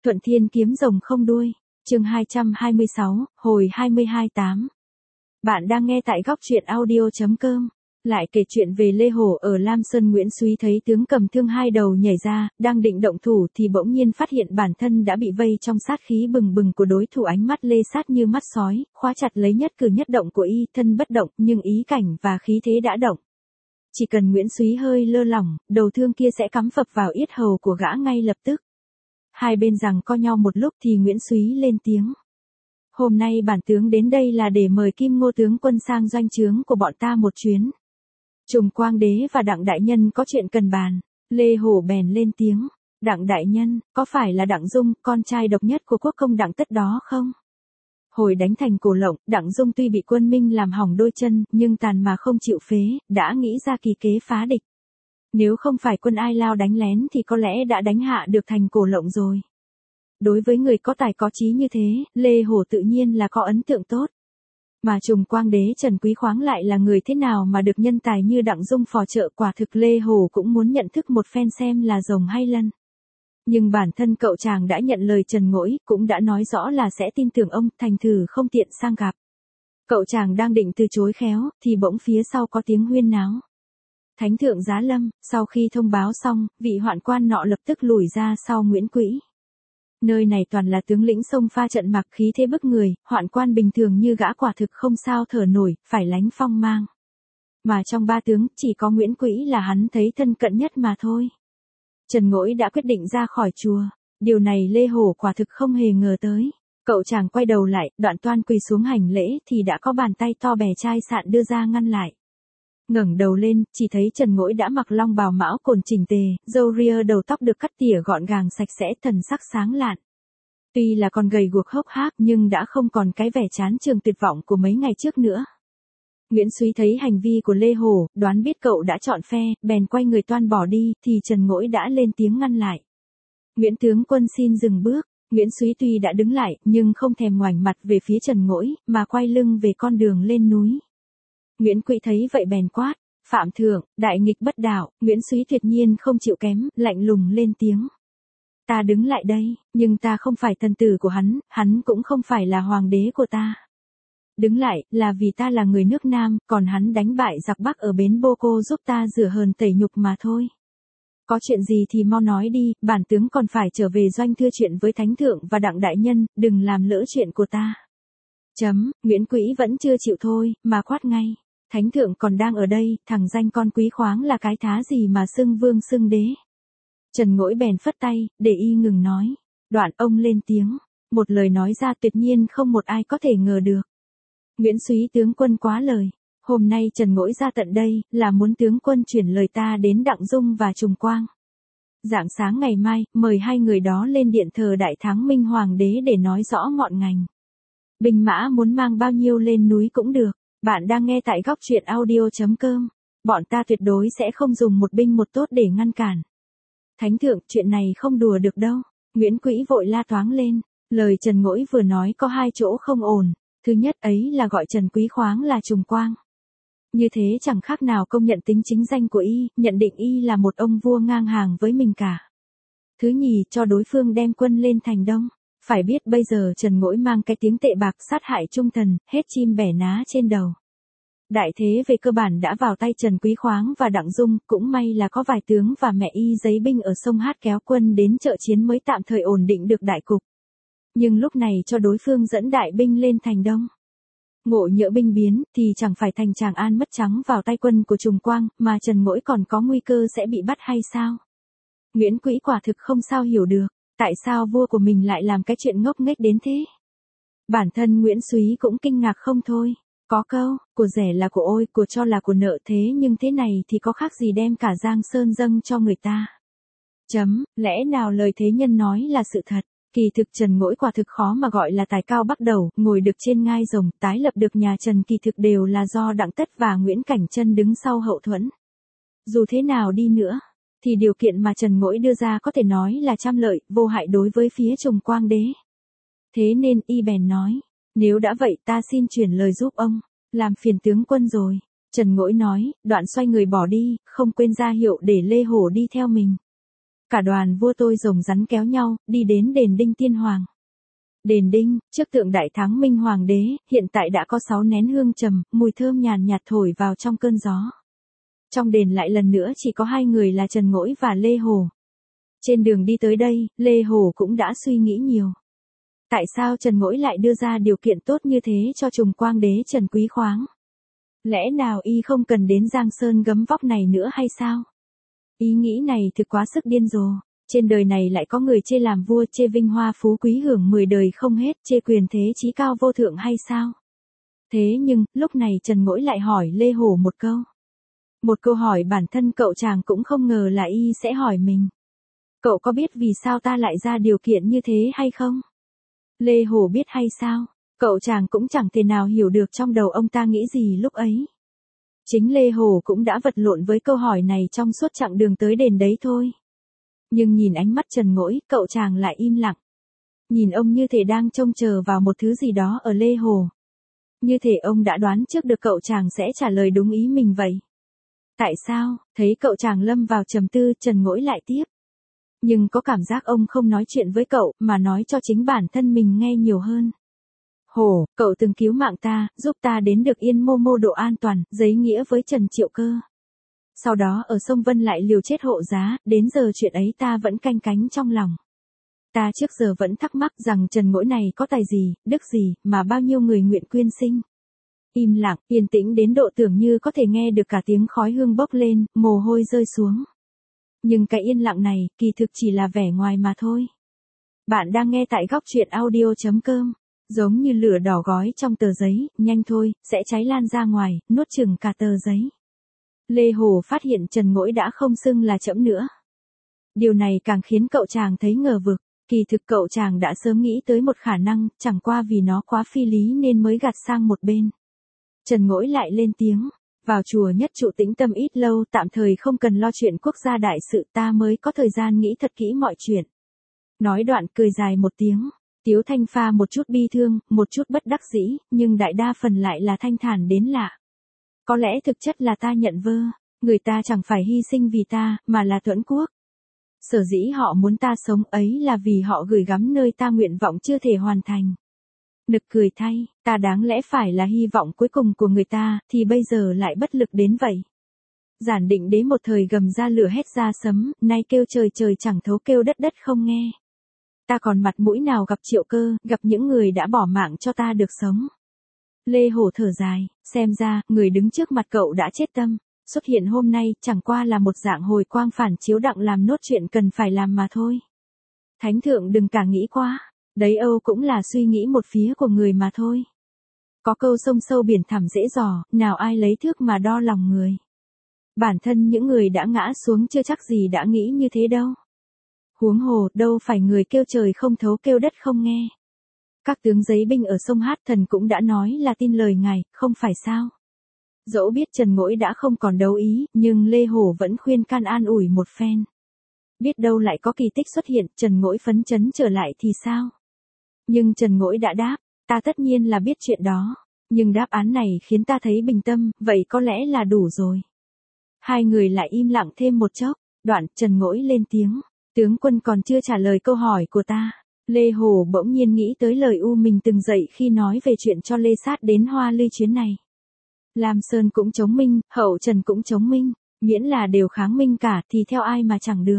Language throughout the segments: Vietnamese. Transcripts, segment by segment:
Thuận Thiên kiếm rồng không đuôi. Chương 226, hồi 22/8. Bạn đang nghe tại góc truyện audio.com. Lại kể chuyện về Lê Hổ ở Lam Sơn. Nguyễn Súy thấy tướng cầm thương hai đầu nhảy ra, đang định động thủ thì bỗng nhiên phát hiện bản thân đã bị vây trong sát khí bừng bừng của đối thủ. Ánh mắt lê sát như mắt sói, khóa chặt lấy nhất cử nhất động của y. Thân bất động nhưng ý cảnh và khí thế đã động. Chỉ cần Nguyễn Súy hơi lơ lỏng, đầu thương kia sẽ cắm phập vào yết hầu của gã ngay lập tức. Hai bên giằng co nhau một lúc thì Nguyễn Súy lên tiếng. Hôm nay bản tướng đến đây là để mời Kim Ngô tướng quân sang doanh trướng của bọn ta một chuyến. Trùng Quang Đế và Đặng đại nhân có chuyện cần bàn. Lê Hổ bèn lên tiếng. Đặng đại nhân, có phải là Đặng Dung, con trai độc nhất của quốc công Đặng Tất đó không? Hồi đánh thành Cổ Lộng, Đặng Dung tuy bị quân Minh làm hỏng đôi chân, nhưng tàn mà không chịu phế, đã nghĩ ra kỳ kế phá địch. Nếu không phải quân Ai Lao đánh lén thì có lẽ đã đánh hạ được thành Cổ Lộng rồi. Đối với người có tài có trí như thế, Lê Hổ tự nhiên là có ấn tượng tốt. Mà Trùng Quang Đế Trần Quý Khoáng lại là người thế nào mà được nhân tài như Đặng Dung phò trợ. Quả thực Lê Hổ cũng muốn nhận thức một phen xem là rồng hay lân. Nhưng bản thân cậu chàng đã nhận lời Trần Ngỗi, cũng đã nói rõ là sẽ tin tưởng ông, thành thử không tiện sang gặp. Cậu chàng đang định từ chối khéo, thì bỗng phía sau có tiếng huyên náo. Thánh thượng giá lâm. Sau khi thông báo xong, vị hoạn quan nọ lập tức lùi ra sau Nguyễn Quỹ. Nơi này toàn là tướng lĩnh xông pha trận mặc khí thế bức người, hoạn quan bình thường như gã quả thực không sao thở nổi, phải lánh phong mang. Mà trong ba tướng, chỉ có Nguyễn Quỹ là hắn thấy thân cận nhất mà thôi. Trần Ngỗi đã quyết định ra khỏi chùa. Điều này Lê Hổ quả thực không hề ngờ tới. Cậu chàng quay đầu lại, Đoạn Toan quỳ xuống hành lễ thì đã có bàn tay to bè chai sạn đưa ra ngăn lại. Ngẩng đầu lên, chỉ thấy Trần Ngỗi đã mặc long bào mão cồn chỉnh tề, râu ria đầu tóc được cắt tỉa gọn gàng sạch sẽ, thần sắc sáng lạn. Tuy là còn gầy guộc hốc hác nhưng đã không còn cái vẻ chán chường tuyệt vọng của mấy ngày trước nữa. Nguyễn Súy thấy hành vi của Lê Hổ, đoán biết cậu đã chọn phe, bèn quay người toan bỏ đi, thì Trần Ngỗi đã lên tiếng ngăn lại. Nguyễn tướng quân xin dừng bước. Nguyễn Súy tuy đã đứng lại, nhưng không thèm ngoảnh mặt về phía Trần Ngỗi, mà quay lưng về con đường lên núi. Nguyễn Quỹ thấy vậy bèn quát. Phạm thượng, đại nghịch bất đạo. Nguyễn Súy tuyệt nhiên không chịu kém, lạnh lùng lên tiếng. Ta đứng lại đây, nhưng ta không phải thần tử của hắn cũng không phải là hoàng đế của ta. Đứng lại, là vì ta là người nước Nam, còn hắn đánh bại giặc Bắc ở bến Bô Cô giúp ta rửa hờn tẩy nhục mà thôi. Có chuyện gì thì mau nói đi, bản tướng còn phải trở về doanh thưa chuyện với Thánh thượng và Đặng đại nhân, đừng làm lỡ chuyện của ta. Nguyễn Quỹ vẫn chưa chịu thôi, mà quát ngay. Thánh thượng còn đang ở đây, thằng danh con Quý Khoáng là cái thá gì mà xưng vương xưng đế. Trần Ngỗi bèn phất tay, để y ngừng nói. Đoạn ông lên tiếng. Một lời nói ra tuyệt nhiên không một ai có thể ngờ được. Nguyễn Súy tướng quân quá lời. Hôm nay Trần Ngỗi ra tận đây, là muốn tướng quân chuyển lời ta đến Đặng Dung và Trùng Quang. Rạng sáng ngày mai, mời hai người đó lên điện thờ Đại Thắng Minh Hoàng đế để nói rõ ngọn ngành. Binh mã muốn mang bao nhiêu lên núi cũng được. Bạn đang nghe tại góc truyện audio.com. Bọn ta tuyệt đối sẽ không dùng một binh một tốt để ngăn cản. Thánh thượng, chuyện này không đùa được đâu. Nguyễn Quỹ vội la toáng lên. Lời Trần Ngỗi vừa nói có hai chỗ không ổn. Thứ nhất ấy là gọi Trần Quý Khoáng là Trùng Quang. Như thế chẳng khác nào công nhận tính chính danh của y, nhận định y là một ông vua ngang hàng với mình cả. Thứ nhì, cho đối phương đem quân lên thành Đông. Phải biết bây giờ Trần Ngỗi mang cái tiếng tệ bạc sát hại trung thần, hết chim bẻ ná trên đầu. Đại thế về cơ bản đã vào tay Trần Quý Khoáng và Đặng Dung, cũng may là có vài tướng và mẹ y giấy binh ở sông Hát kéo quân đến trợ chiến mới tạm thời ổn định được đại cục. Nhưng lúc này cho đối phương dẫn đại binh lên thành Đông. Ngộ nhỡ binh biến, thì chẳng phải thành Tràng An mất trắng vào tay quân của Trùng Quang, mà Trần Ngỗi còn có nguy cơ sẽ bị bắt hay sao? Nguyễn Quỹ quả thực không sao hiểu được, tại sao vua của mình lại làm cái chuyện ngốc nghếch đến thế? Bản thân Nguyễn Súy cũng kinh ngạc không thôi. Có câu, của rẻ là của ôi, của cho là của nợ, thế nhưng thế này thì có khác gì đem cả Giang Sơn dâng cho người ta. Lẽ nào lời thế nhân nói là sự thật? Kỳ thực Trần Ngỗi quả thực khó mà gọi là tài cao bắc đầu, ngồi được trên ngai rồng, tái lập được nhà Trần kỳ thực đều là do Đặng Tất và Nguyễn Cảnh Trân đứng sau hậu thuẫn. Dù thế nào đi nữa, thì điều kiện mà Trần Ngỗi đưa ra có thể nói là trăm lợi, vô hại đối với phía Trùng Quang đế. Thế nên y bèn nói, nếu đã vậy ta xin chuyển lời giúp ông, làm phiền tướng quân rồi. Trần Ngỗi nói, đoạn xoay người bỏ đi, không quên ra hiệu để Lê Hổ đi theo mình. Cả đoàn vua tôi rồng rắn kéo nhau, đi đến đền Đinh Tiên Hoàng. Đền Đinh, trước tượng Đại Thắng Minh Hoàng đế, hiện tại đã có 6 nén hương trầm, mùi thơm nhàn nhạt thổi vào trong cơn gió. Trong đền lại lần nữa chỉ có 2 người là Trần Ngỗi và Lê Hồ. Trên đường đi tới đây, Lê Hồ cũng đã suy nghĩ nhiều. Tại sao Trần Ngỗi lại đưa ra điều kiện tốt như thế cho Trùng Quang đế Trần Quý Khoáng? Lẽ nào y không cần đến Giang Sơn gấm vóc này nữa hay sao? Ý nghĩ này thực quá sức điên rồ. Trên đời này lại có người chê làm vua, chê vinh hoa phú quý hưởng 10 đời không hết, chê quyền thế chí cao vô thượng hay sao? Thế nhưng, lúc này Trần Ngỗi lại hỏi Lê Hổ một câu. Một câu hỏi bản thân cậu chàng cũng không ngờ là y sẽ hỏi mình. Cậu có biết vì sao ta lại ra điều kiện như thế hay không? Lê Hổ biết hay sao? Cậu chàng cũng chẳng thể nào hiểu được trong đầu ông ta nghĩ gì lúc ấy. Chính Lê Hổ cũng đã vật lộn với câu hỏi này trong suốt chặng đường tới đền đấy thôi. Nhưng nhìn ánh mắt Trần Ngỗi, cậu chàng lại im lặng. Nhìn ông như thể đang trông chờ vào một thứ gì đó ở Lê Hồ. Như thể ông đã đoán trước được cậu chàng sẽ trả lời đúng ý mình vậy. Tại sao? Thấy cậu chàng lâm vào trầm tư, Trần Ngỗi lại tiếp. Nhưng có cảm giác ông không nói chuyện với cậu, mà nói cho chính bản thân mình nghe nhiều hơn. Hồ, cậu từng cứu mạng ta, giúp ta đến được Yên Mô Mô độ an toàn, giấy nghĩa với Trần Triệu Cơ. Sau đó ở sông Vân lại liều chết hộ giá, đến giờ chuyện ấy ta vẫn canh cánh trong lòng. Ta trước giờ vẫn thắc mắc rằng Trần Ngỗi này có tài gì, đức gì, mà bao nhiêu người nguyện quyên sinh. Im lặng, yên tĩnh đến độ tưởng như có thể nghe được cả tiếng khói hương bốc lên, mồ hôi rơi xuống. Nhưng cái yên lặng này, kỳ thực chỉ là vẻ ngoài mà thôi. Bạn đang nghe tại góc truyện audio.com. Giống như lửa đỏ gói trong tờ giấy, nhanh thôi, sẽ cháy lan ra ngoài, nuốt chửng cả tờ giấy. Lê Hồ phát hiện Trần Ngỗi đã không xưng là trẫm nữa. Điều này càng khiến cậu chàng thấy ngờ vực, kỳ thực cậu chàng đã sớm nghĩ tới một khả năng, chẳng qua vì nó quá phi lý nên mới gạt sang một bên. Trần Ngỗi lại lên tiếng, vào chùa Nhất Trụ tĩnh tâm ít lâu, tạm thời không cần lo chuyện quốc gia đại sự, ta mới có thời gian nghĩ thật kỹ mọi chuyện. Nói đoạn cười dài một tiếng. Tiếu Thanh pha một chút bi thương, một chút bất đắc dĩ, nhưng đại đa phần lại là thanh thản đến lạ. Có lẽ thực chất là ta nhận vơ, người ta chẳng phải hy sinh vì ta, mà là Tuẫn Quốc. Sở dĩ họ muốn ta sống ấy là vì họ gửi gắm nơi ta nguyện vọng chưa thể hoàn thành. Nực cười thay, ta đáng lẽ phải là hy vọng cuối cùng của người ta, thì bây giờ lại bất lực đến vậy. Giản Định Đế một thời gầm ra lửa hét ra sấm, nay kêu trời trời chẳng thấu kêu đất đất không nghe. Ta còn mặt mũi nào gặp Triệu Cơ, gặp những người đã bỏ mạng cho ta được sống. Lê Hổ thở dài, xem ra, người đứng trước mặt cậu đã chết tâm. Xuất hiện hôm nay, chẳng qua là một dạng hồi quang phản chiếu đặng làm nốt chuyện cần phải làm mà thôi. Thánh thượng đừng cả nghĩ quá, đấy Âu cũng là suy nghĩ một phía của người mà thôi. Có câu sông sâu biển thẳm dễ dò, nào ai lấy thước mà đo lòng người. Bản thân những người đã ngã xuống chưa chắc gì đã nghĩ như thế đâu. Huống hồ, đâu phải người kêu trời không thấu kêu đất không nghe. Các tướng giấy binh ở sông Hát Thần cũng đã nói là tin lời ngài, không phải sao. Dẫu biết Trần Ngỗi đã không còn đấu ý, nhưng Lê Hổ vẫn khuyên can an ủi một phen. Biết đâu lại có kỳ tích xuất hiện, Trần Ngỗi phấn chấn trở lại thì sao? Nhưng Trần Ngỗi đã đáp, ta tất nhiên là biết chuyện đó. Nhưng đáp án này khiến ta thấy bình tâm, vậy có lẽ là đủ rồi. Hai người lại im lặng thêm một chốc, đoạn Trần Ngỗi lên tiếng. Tướng quân còn chưa trả lời câu hỏi của ta. Lê Hồ bỗng nhiên nghĩ tới lời U mình từng dạy khi nói về chuyện cho Lê Sát đến Hoa Lư chuyến này. Lam Sơn cũng chống Minh, Hậu Trần cũng chống Minh, miễn là đều kháng Minh cả thì theo ai mà chẳng được.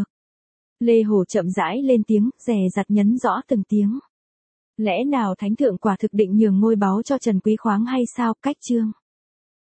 Lê Hồ chậm rãi lên tiếng, dè dặt nhấn rõ từng tiếng. Lẽ nào Thánh Thượng quả thực định nhường ngôi báu cho Trần Quý Khoáng hay sao? Cách chương.